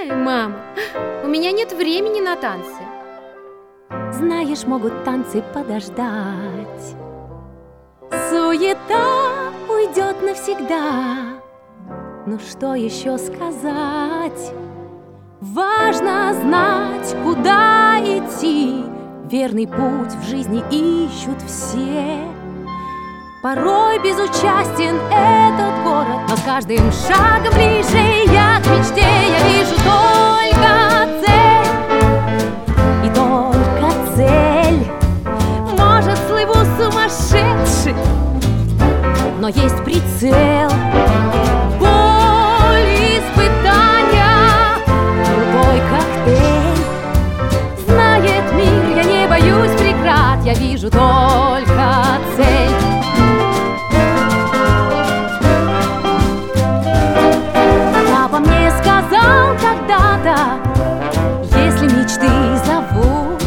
Мама, у меня нет времени на танцы. Знаешь, могут танцы подождать. Суета уйдет навсегда. Ну что еще сказать? Важно знать, куда идти. Верный путь в жизни ищут все. Порой безучастен этот город, но с каждым шагом ближе я к мечте. Я вижу только цель, и только цель. Может, слыву сумасшедший, но есть прицел. Боль, испытания, крутой коктейль. Знает мир, я не боюсь преград. Я вижу только цель. Папа мне сказал когда-то: если мечты зовут,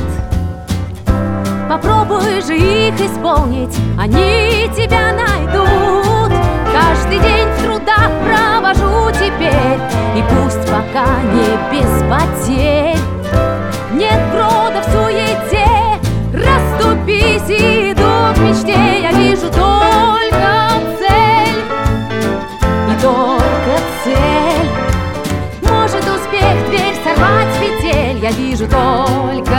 попробуй же их исполнить, они тебя найдут. Каждый день в трудах провожу теперь, и пусть пока не без потерь. Нет брода в суете, расступись и иду к мечте. Я вижу только цель, и только цель. Может успех дверь сорвать с петель. Я вижу только